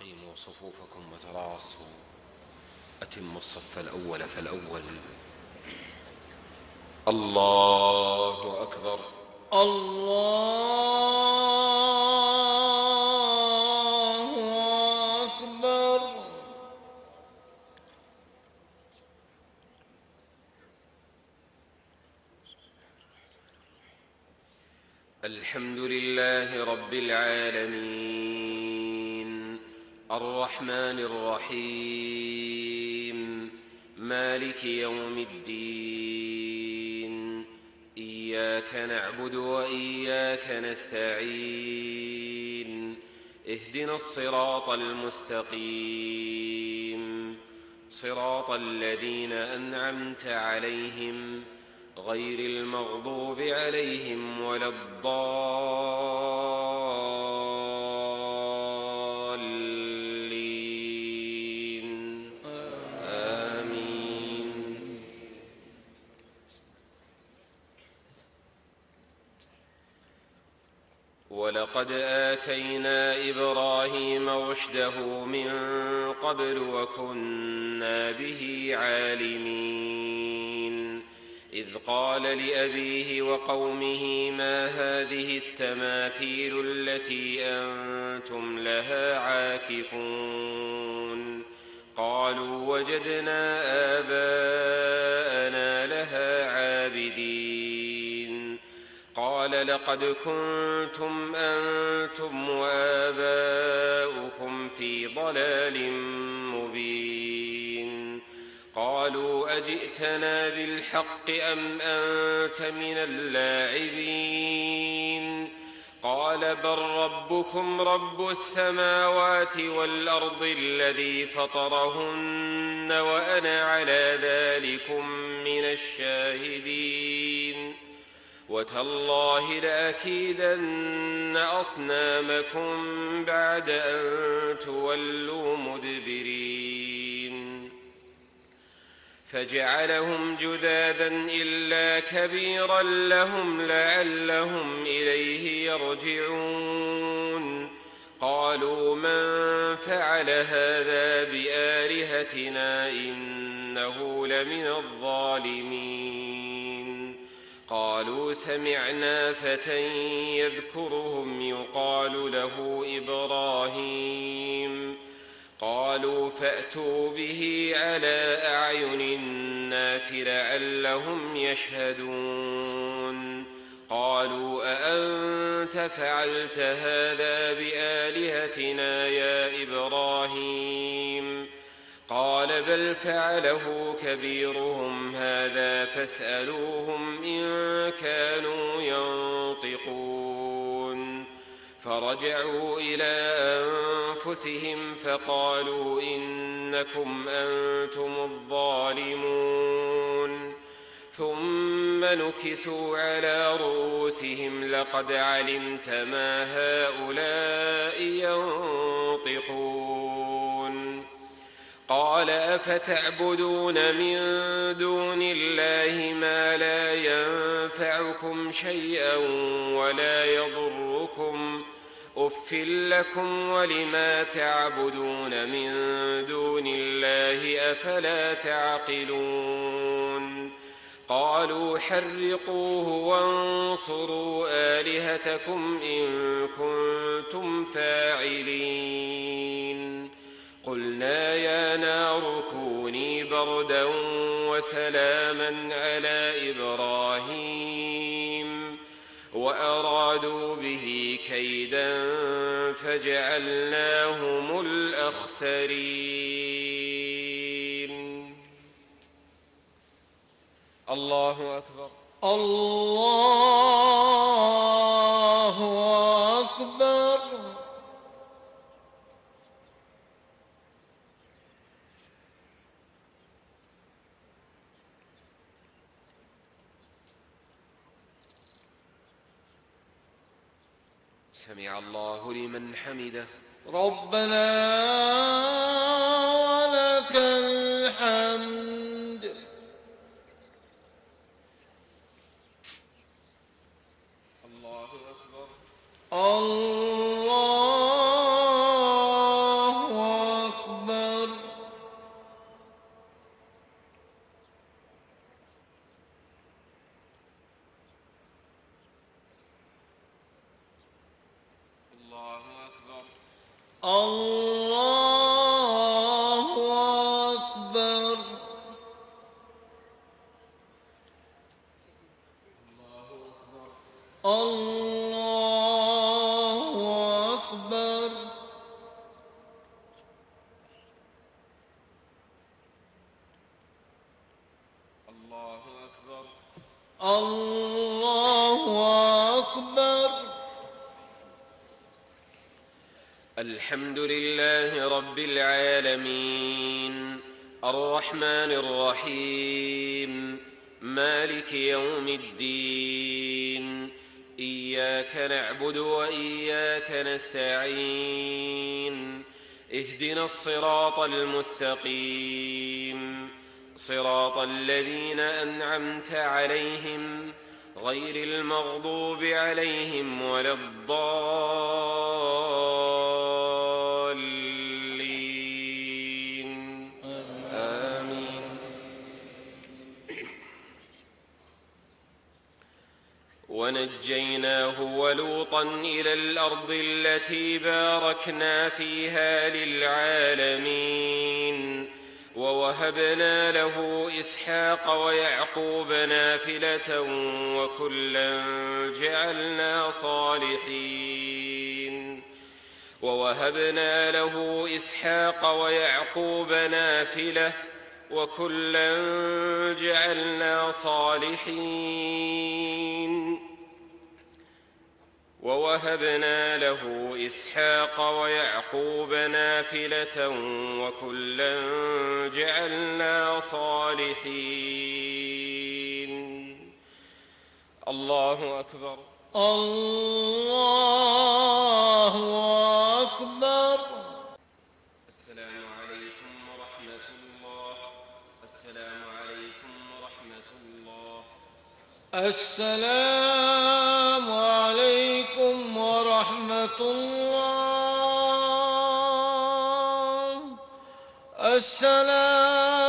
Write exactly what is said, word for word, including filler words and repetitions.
أقيموا صفوفكم وتراصوا، أتموا الصف الأول فالأول. الله أكبر. الله أكبر. الحمد لله رب العالمين، الرحمن الرحيم، مالك يوم الدين. إياك نعبد وإياك نستعين، اهدنا الصراط المستقيم، صراط الذين أنعمت عليهم غير المغضوب عليهم ولا الضالين. آمين. ولقد آتينا إبراهيم رشده من قبل وكنا به عالمين. إذ قال لأبيه وقومه ما هذه التماثيل التي أنتم لها عاكفون؟ قالوا وجدنا آباءنا لها عابدين. قال لقد كنتم أنتم وآباؤكم في ضلال مبين. قالوا أجئتنا بالحق أم أنت من اللاعبين؟ قال بل ربكم رب السماوات والأرض الذي فطرهن وأنا على ذلكم من الشاهدين. وتالله لأكيدن أصنامكم بعد أن تولوا مدبرين. فجعلهم جذاذا إلا كبيرا لهم لعلهم إليه يرجعون. قالوا من فعل هذا بآلهتنا إنه لمن الظالمين. قالوا سمعنا فتى يذكرهم يقال له إبراهيم. قالوا فأتوا به على أعين الناس لعلهم يشهدون. قالوا أأنت فعلت هذا بآلهتنا يا إبراهيم؟ قال بل فعله كبيرهم هذا فاسألوهم إن كانوا ينطقون. فرجعوا إلى أنفسهم فقالوا إنكم أنتم الظالمون. ثم نكسوا على رؤوسهم لقد علمت ما هؤلاء ينطقون. قال أفتعبدون من دون الله ما لا ينفعكم شيئا ولا يضركم أف لكم ولما تعبدون من دون الله أفلا تعقلون. قالوا حرقوه وانصروا آلهتكم إن كنتم فاعلين. قلنا يا نار كوني بردا وسلاما على إبراهيم وأرادوا به كيدا فجعلناهم الأخسرين. الله أكبر. الله أكبر. سمع الله لمن حمده. ربنا ولك الحمد. الله أكبر. الله الله أكبر. الله أكبر. الله أكبر. الله أكبر. الحمد لله رب العالمين الرحمن الرحيم مالك يوم الدين إياك نعبد وإياك نستعين اهدنا الصراط المستقيم صراط الذين أنعمت عليهم غير المغضوب عليهم ولا الضالين آمين. ونجيناه ولوطا إلى الأرض التي باركنا فيها للعالمين ووهبنا له إسحاق ويعقوب نافلة وكلا جعلنا صالحين ووهبنا له إسحاق ويعقوب نافلة وكلا جعلنا صالحين ووهبنا له إسحاق ويعقوب نافلة وكلا جعلنا صالحين. الله أكبر. الله أكبر. السلام عليكم ورحمة الله. السلام عليكم ورحمة الله. السلام عليكم ورحمة الله. السلام